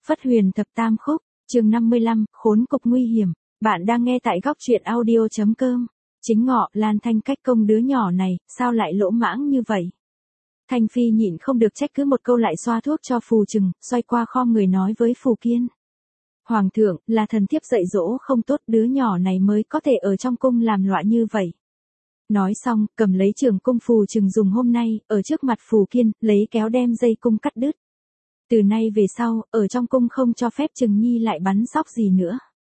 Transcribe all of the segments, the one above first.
Phất Huyền Thập Tam Khúc, chương 55, khốn cục nguy hiểm. Bạn đang nghe tại góc truyện audio.com. Chính Ngọ, Lan Thanh cách công đứa nhỏ này, sao lại lỗ mãng như vậy? Thanh Phi nhịn không được trách cứ một câu lại xoa thuốc cho Phù Trừng, xoay qua khom người nói với Phù Kiên. Hoàng thượng, là thần thiếp dạy dỗ không tốt, đứa nhỏ này mới có thể ở trong cung làm loạn như vậy. Nói xong, cầm lấy trường cung Phù Trừng dùng hôm nay, ở trước mặt Phù Kiên, lấy kéo đem dây cung cắt đứt. Từ nay về sau, ở trong cung không cho phép Trừng Nhi lại bắn sóc gì nữa.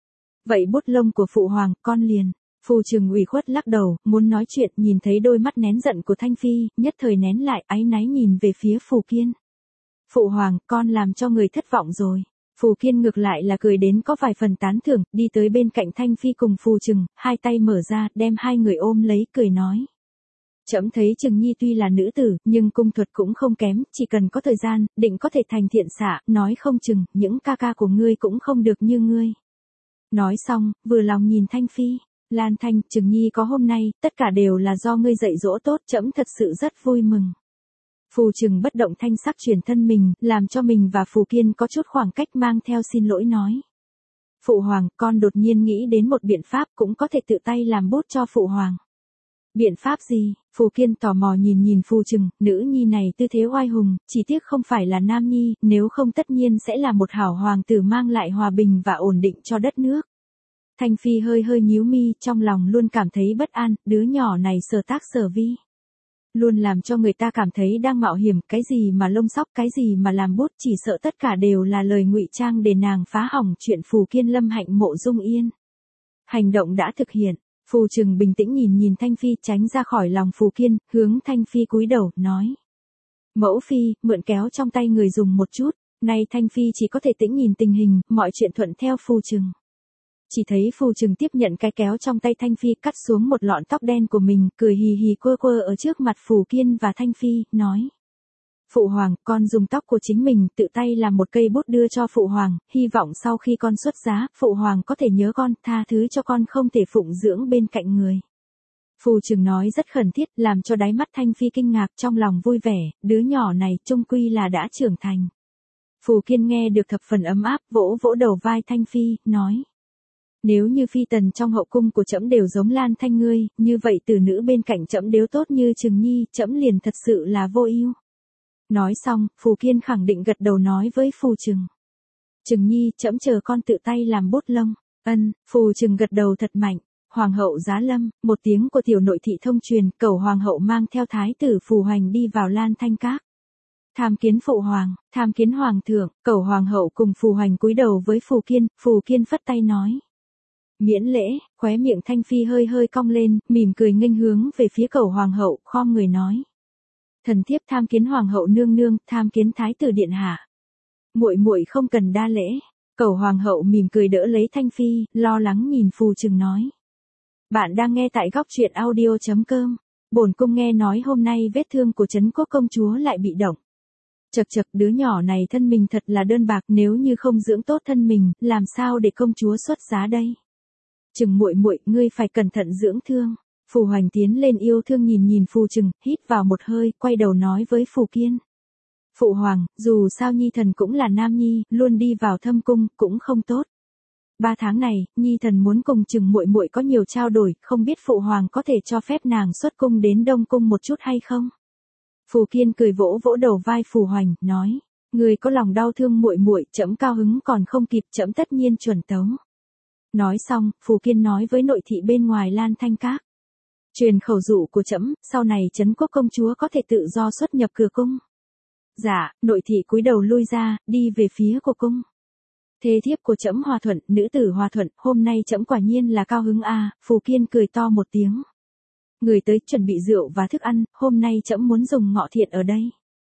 Vậy bút lông của phụ hoàng, con liền. Phù Trừng ủy khuất lắc đầu, muốn nói chuyện, nhìn thấy đôi mắt nén giận của Thanh Phi, nhất thời nén lại, áy náy nhìn về phía Phù Kiên. Phụ hoàng, con làm cho người thất vọng rồi. Phù Kiên ngược lại là cười đến có vài phần tán thưởng, đi tới bên cạnh Thanh Phi cùng Phù Trừng, hai tay mở ra, đem hai người ôm lấy, cười nói. Trẫm thấy Trừng Nhi tuy là nữ tử, nhưng cung thuật cũng không kém, chỉ cần có thời gian, định có thể thành thiện xạ, nói không chừng, những ca ca của ngươi cũng không được như ngươi. Nói xong, vừa lòng nhìn Thanh Phi, Lan Thanh, Trừng Nhi có hôm nay, tất cả đều là do ngươi dạy dỗ tốt, trẫm thật sự rất vui mừng. Phù Trừng bất động thanh sắc chuyển thân mình, làm cho mình và Phù Kiên có chút khoảng cách, mang theo xin lỗi nói. Phụ hoàng, con đột nhiên nghĩ đến một biện pháp, cũng có thể tự tay làm bút cho phụ hoàng. Biện pháp gì? Phù Kiên tò mò nhìn Phù Trừng, nữ nhi này tư thế oai hùng, chỉ tiếc không phải là nam nhi, nếu không tất nhiên sẽ là một hảo hoàng tử mang lại hòa bình và ổn định cho đất nước. Thanh Phi hơi nhíu mi, trong lòng luôn cảm thấy bất an, đứa nhỏ này sở tác sở vi. Luôn làm cho người ta cảm thấy đang mạo hiểm, cái gì mà lông sóc, cái gì mà làm bút, chỉ sợ tất cả đều là lời ngụy trang để nàng phá hỏng chuyện Phù Kiên lâm hạnh mộ dung yên. Hành động đã thực hiện. Phù Trừng bình tĩnh nhìn Thanh Phi, tránh ra khỏi lòng Phù Kiên, hướng Thanh Phi cúi đầu, nói. Mẫu Phi, mượn kéo trong tay người dùng một chút. Nay Thanh Phi chỉ có thể tĩnh nhìn tình hình, mọi chuyện thuận theo Phù Trừng. Chỉ thấy Phù Trừng tiếp nhận cái kéo trong tay Thanh Phi, cắt xuống một lọn tóc đen của mình, cười hì hì quơ ở trước mặt Phù Kiên và Thanh Phi, nói. Phụ hoàng, con dùng tóc của chính mình tự tay làm một cây bút đưa cho phụ hoàng, hy vọng sau khi con xuất giá, phụ hoàng có thể nhớ con, tha thứ cho con không thể phụng dưỡng bên cạnh người. Phù Trừng nói rất khẩn thiết, làm cho đáy mắt Thanh Phi kinh ngạc, trong lòng vui vẻ, đứa nhỏ này chung quy là đã trưởng thành. Phù Kiên nghe được thập phần ấm áp, vỗ vỗ đầu vai Thanh Phi, nói. Nếu như phi tần trong hậu cung của trẫm đều giống Lan Thanh ngươi, như vậy tử nữ bên cạnh trẫm đều tốt như Trừng Nhi, trẫm liền thật sự là vô ưu. Nói xong, Phù Kiên khẳng định gật đầu nói với Phù Trừng. Trừng Nhi, trẫm chờ con tự tay làm bút lông. Ân, Phù Trừng gật đầu thật mạnh. Hoàng hậu giá lâm, một tiếng của tiểu nội thị thông truyền, cẩu hoàng hậu mang theo thái tử Phù Hoành đi vào Lan Thanh các. Tham kiến phụ hoàng, tham kiến hoàng thượng, cẩu hoàng hậu cùng Phù Hoành cúi đầu với Phù Kiên phất tay nói. Miễn lễ, khóe miệng Thanh Phi hơi cong lên, mỉm cười nghênh hướng về phía cẩu hoàng hậu, khom người nói. Thần thiếp tham kiến hoàng hậu nương nương, tham kiến thái tử điện hạ. Muội không cần đa lễ. Cẩu hoàng hậu mỉm cười đỡ lấy Thanh Phi, lo lắng nhìn Phù Trừng nói. Bạn đang nghe tại góc truyện audio.com. Bổn cung nghe nói hôm nay vết thương của Trấn Quốc công chúa lại bị động. Chậc đứa nhỏ này thân mình thật là đơn bạc, nếu như không dưỡng tốt thân mình, làm sao để công chúa xuất giá đây? Trừng muội, ngươi phải cẩn thận dưỡng thương. Phù Hoành tiến lên yêu thương nhìn Phù Trừng, hít vào một hơi, quay đầu nói với Phù Kiên. Phụ hoàng, dù sao Nhi thần cũng là nam nhi, luôn đi vào thâm cung, cũng không tốt. 3 tháng này, Nhi thần muốn cùng Trừng muội có nhiều trao đổi, không biết phụ hoàng có thể cho phép nàng xuất cung đến Đông cung một chút hay không? Phù Kiên cười vỗ đầu vai Phù Hoành, nói. Người có lòng đau thương muội, trẫm cao hứng còn không kịp, trẫm tất nhiên chuẩn tấu. Nói xong, Phù Kiên nói với nội thị bên ngoài Lan Thanh các. Truyền khẩu dụ của trẫm, sau này Trấn Quốc công chúa có thể tự do xuất nhập cửa cung. Dạ, nội thị cúi đầu lui ra, đi về phía của cung. Thế thiếp của trẫm hòa thuận, nữ tử hòa thuận, hôm nay trẫm quả nhiên là cao hứng a. Phù Kiên cười to một tiếng. Người tới chuẩn bị rượu và thức ăn, hôm nay trẫm muốn dùng ngọ thiện ở đây.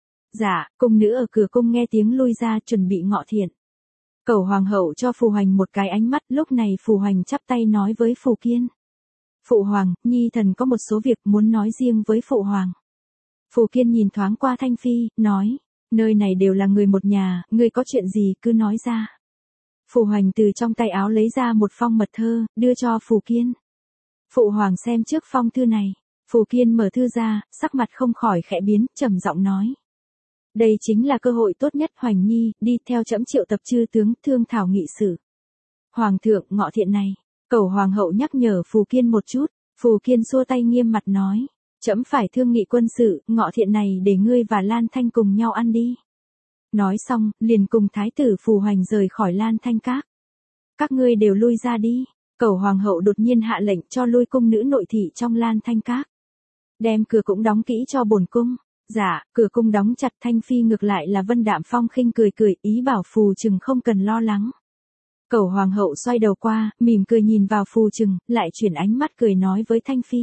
Dạ, cung nữ ở cửa cung nghe tiếng lui ra chuẩn bị ngọ thiện. Cẩu hoàng hậu cho Phù Hoành một cái ánh mắt, lúc này Phù Hoành chắp tay nói với Phù Kiên. Phụ hoàng, Nhi thần có một số việc muốn nói riêng với phụ hoàng. Phù Kiên nhìn thoáng qua Thanh Phi, nói, nơi này đều là người một nhà, ngươi có chuyện gì cứ nói ra. Phù Hoành từ trong tay áo lấy ra một phong mật thơ, đưa cho Phù Kiên. Phụ hoàng xem trước phong thư này. Phù Kiên mở thư ra, sắc mặt không khỏi khẽ biến, trầm giọng nói. Đây chính là cơ hội tốt nhất Hoành Nhi, đi theo trẫm triệu tập chư tướng thương thảo nghị sự. Hoàng thượng, ngọ thiện này. Cẩu hoàng hậu nhắc nhở Phù Kiên một chút. Phù Kiên xua tay nghiêm mặt nói. Trẫm phải thương nghị quân sự, ngọ thiện này để ngươi và Lan Thanh cùng nhau ăn đi. Nói xong, liền cùng thái tử Phù Hoành rời khỏi Lan Thanh các. Các ngươi đều lui ra đi. Cẩu hoàng hậu đột nhiên hạ lệnh cho lui cung nữ nội thị trong Lan Thanh các. Đem cửa cũng đóng kỹ cho bổn cung. Dạ, cửa cung đóng chặt. Thanh phi ngược lại là Vân Đạm Phong khinh cười cười, ý bảo Phù Trừng không cần lo lắng. Cẩu hoàng hậu xoay đầu qua, mỉm cười nhìn vào Phù Trừng, lại chuyển ánh mắt cười nói với Thanh phi.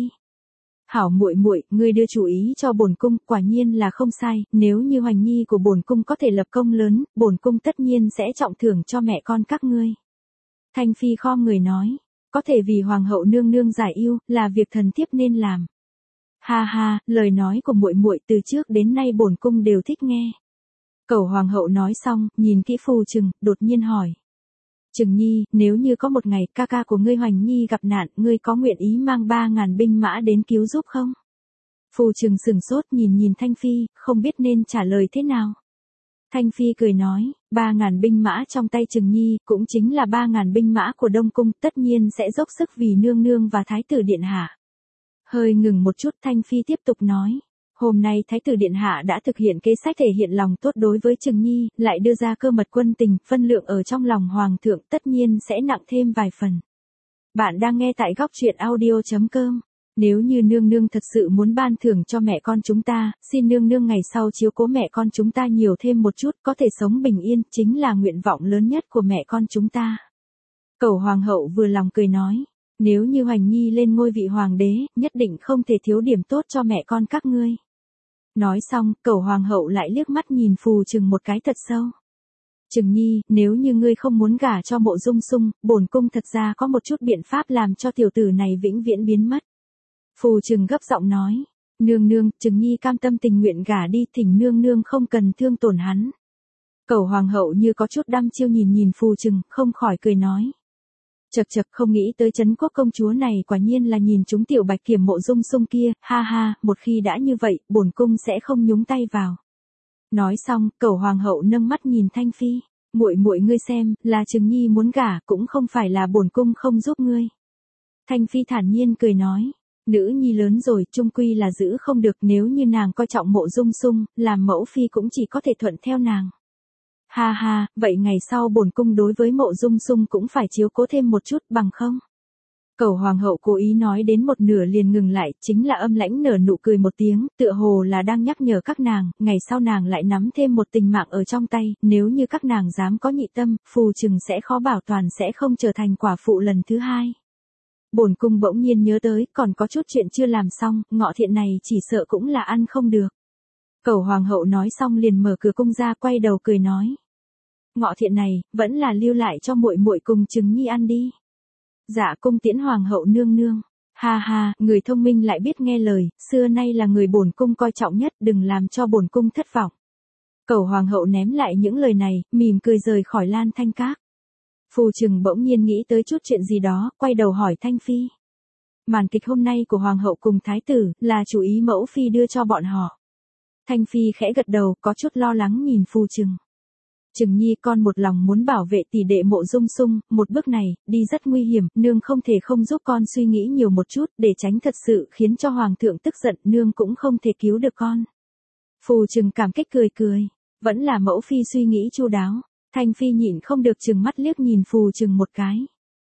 Hảo muội muội, ngươi đưa chủ ý cho bổn cung, quả nhiên là không sai, nếu như Hoành Nhi của bổn cung có thể lập công lớn, bổn cung tất nhiên sẽ trọng thưởng cho mẹ con các ngươi. Thanh phi khom người nói, có thể vì hoàng hậu nương nương giải ưu, là việc thần thiếp nên làm. Ha ha, lời nói của muội muội từ trước đến nay bổn cung đều thích nghe. Cẩu hoàng hậu nói xong, nhìn kỹ Phù Trừng, đột nhiên hỏi. Trừng Nhi, nếu như có một ngày ca ca của ngươi Hoành Nhi gặp nạn, ngươi có nguyện ý mang 3.000 binh mã đến cứu giúp không? Phù Trừng sừng sốt nhìn Thanh phi, không biết nên trả lời thế nào. Thanh phi cười nói, 3.000 binh mã trong tay Trừng Nhi, cũng chính là 3.000 binh mã của Đông Cung, tất nhiên sẽ dốc sức vì nương nương và thái tử điện hạ. Hơi ngừng một chút, Thanh phi tiếp tục nói. Hôm nay thái tử điện hạ đã thực hiện kế sách thể hiện lòng tốt đối với Trừng Nhi, lại đưa ra cơ mật quân tình, phân lượng ở trong lòng hoàng thượng tất nhiên sẽ nặng thêm vài phần. Bạn đang nghe tại góc truyện audio.com. Nếu như nương nương thật sự muốn ban thưởng cho mẹ con chúng ta, xin nương nương ngày sau chiếu cố mẹ con chúng ta nhiều thêm một chút, có thể sống bình yên, chính là nguyện vọng lớn nhất của mẹ con chúng ta. Cẩu hoàng hậu vừa lòng cười nói. Nếu như Hoành Nhi lên ngôi vị hoàng đế, nhất định không thể thiếu điểm tốt cho mẹ con các ngươi. Nói xong, Cẩu hoàng hậu lại liếc mắt nhìn Phù Trừng một cái thật sâu. Trừng Nhi, nếu như ngươi không muốn gả cho Mộ Dung Sung, bổn cung thật ra có một chút biện pháp làm cho tiểu tử này vĩnh viễn biến mất. Phù Trừng gấp giọng nói. Nương nương, Trừng Nhi cam tâm tình nguyện gả đi, thỉnh nương nương không cần thương tổn hắn. Cẩu hoàng hậu như có chút đăm chiêu nhìn Phù Trừng, không khỏi cười nói. Chậc chậc, không nghĩ tới Trấn Quốc công chúa này quả nhiên là nhìn chúng tiểu bạch kiểm Mộ Dung Sung kia, ha ha, một khi đã như vậy, bổn cung sẽ không nhúng tay vào. Nói xong, Cẩu hoàng hậu nâng mắt nhìn Thanh phi, muội muội ngươi xem, là Trừng Nhi muốn gả, cũng không phải là bổn cung không giúp ngươi. Thanh phi thản nhiên cười nói, nữ nhi lớn rồi, chung quy là giữ không được, nếu như nàng coi trọng Mộ Dung Sung, làm mẫu phi cũng chỉ có thể thuận theo nàng. Ha ha, vậy ngày sau bổn cung đối với Mộ Dung Sung cũng phải chiếu cố thêm một chút, bằng không? Cẩu hoàng hậu cố ý nói đến một nửa liền ngừng lại, chính là âm lãnh nở nụ cười một tiếng, tựa hồ là đang nhắc nhở các nàng, ngày sau nàng lại nắm thêm một tình mạng ở trong tay, nếu như các nàng dám có nhị tâm, Phù Trừng sẽ khó bảo toàn sẽ không trở thành quả phụ lần thứ hai. Bổn cung bỗng nhiên nhớ tới, còn có chút chuyện chưa làm xong, ngọ thiện này chỉ sợ cũng là ăn không được. Cẩu hoàng hậu nói xong liền mở cửa cung ra, quay đầu cười nói. Ngọ thiện này, vẫn là lưu lại cho muội muội cùng Trừng Nhi ăn đi. Dạ cung tiễn hoàng hậu nương nương. Ha ha, người thông minh lại biết nghe lời, xưa nay là người bổn cung coi trọng nhất, đừng làm cho bổn cung thất vọng. Cẩu hoàng hậu ném lại những lời này, mỉm cười rời khỏi Lan Thanh các. Phù Trừng bỗng nhiên nghĩ tới chút chuyện gì đó, quay đầu hỏi Thanh phi. Màn kịch hôm nay của hoàng hậu cùng thái tử, là chủ ý mẫu phi đưa cho bọn họ. Thanh phi khẽ gật đầu, có chút lo lắng nhìn Phù Trừng. Trừng Nhi, con một lòng muốn bảo vệ tỷ đệ Mộ Dung Sung, một bước này, đi rất nguy hiểm, nương không thể không giúp con suy nghĩ nhiều một chút, để tránh thật sự khiến cho hoàng thượng tức giận, nương cũng không thể cứu được con. Phù Trừng cảm kích cười cười, vẫn là mẫu phi suy nghĩ chu đáo. Thanh phi nhịn không được trừng mắt liếc nhìn Phù Trừng một cái.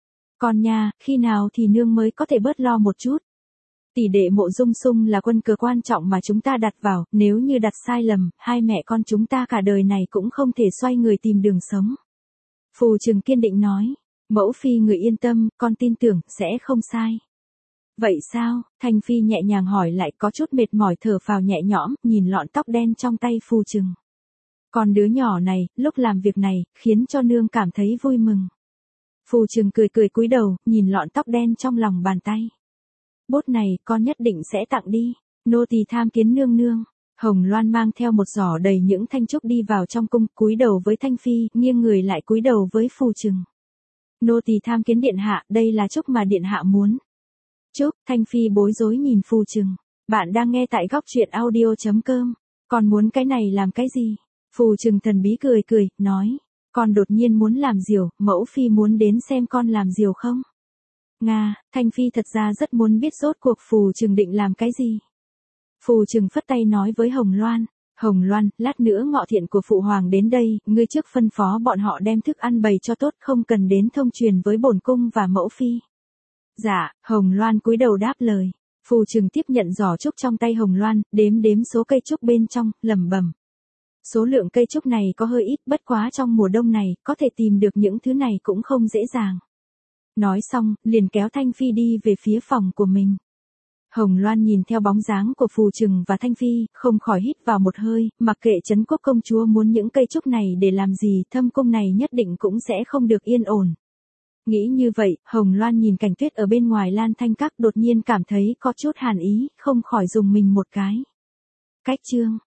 Con nha, khi nào thì nương mới có thể bớt lo một chút. Tỷ đệ Mộ Dung Sung là quân cờ quan trọng mà chúng ta đặt vào, nếu như đặt sai lầm, hai mẹ con chúng ta cả đời này cũng không thể xoay người tìm đường sống. Phù Trừng kiên định nói, mẫu phi người yên tâm, con tin tưởng, sẽ không sai. Vậy sao? Thanh phi nhẹ nhàng hỏi lại, có chút mệt mỏi thở phào nhẹ nhõm, nhìn lọn tóc đen trong tay Phù Trừng. Con đứa nhỏ này, lúc làm việc này, khiến cho nương cảm thấy vui mừng. Phù Trừng cười cười cúi đầu, nhìn lọn tóc đen trong lòng bàn tay. Bốt này, con nhất định sẽ tặng đi. Nô tỳ tham kiến nương nương. Hồng Loan mang theo một giỏ đầy những thanh trúc đi vào trong cung, cúi đầu với Thanh phi, nghiêng người lại cúi đầu với Phù Trừng. Nô tỳ tham kiến điện hạ, đây là trúc mà điện hạ muốn. Trúc, Thanh phi bối rối nhìn Phù Trừng. Bạn đang nghe tại góc truyện audio.com. Còn muốn cái này làm cái gì? Phù Trừng thần bí cười cười, nói, con đột nhiên muốn làm diều, mẫu phi muốn đến xem con làm diều không? Nga, Thanh Phi thật ra rất muốn biết rốt cuộc Phù Trừng định làm cái gì. Phù Trừng phất tay nói với Hồng Loan, Hồng Loan, lát nữa ngọ thiện của Phụ Hoàng đến đây, ngươi trước phân phó bọn họ đem thức ăn bày cho tốt, không cần đến thông truyền với bổn cung và mẫu phi. Dạ, Hồng Loan cúi đầu đáp lời. Phù Trừng tiếp nhận giỏ trúc trong tay Hồng Loan, đếm đếm số cây trúc bên trong, lẩm bẩm. Số lượng cây trúc này có hơi ít, bất quá trong mùa đông này, có thể tìm được những thứ này cũng không dễ dàng. Nói xong, liền kéo Thanh Phi đi về phía phòng của mình. Hồng Loan nhìn theo bóng dáng của Phù Trừng và Thanh Phi, không khỏi hít vào một hơi, mặc kệ Trấn Quốc công chúa muốn những cây trúc này để làm gì, thâm cung này nhất định cũng sẽ không được yên ổn. Nghĩ như vậy, Hồng Loan nhìn cảnh tuyết ở bên ngoài Lan Thanh Các đột nhiên cảm thấy có chút hàn ý, không khỏi dùng mình một cái. Cách chương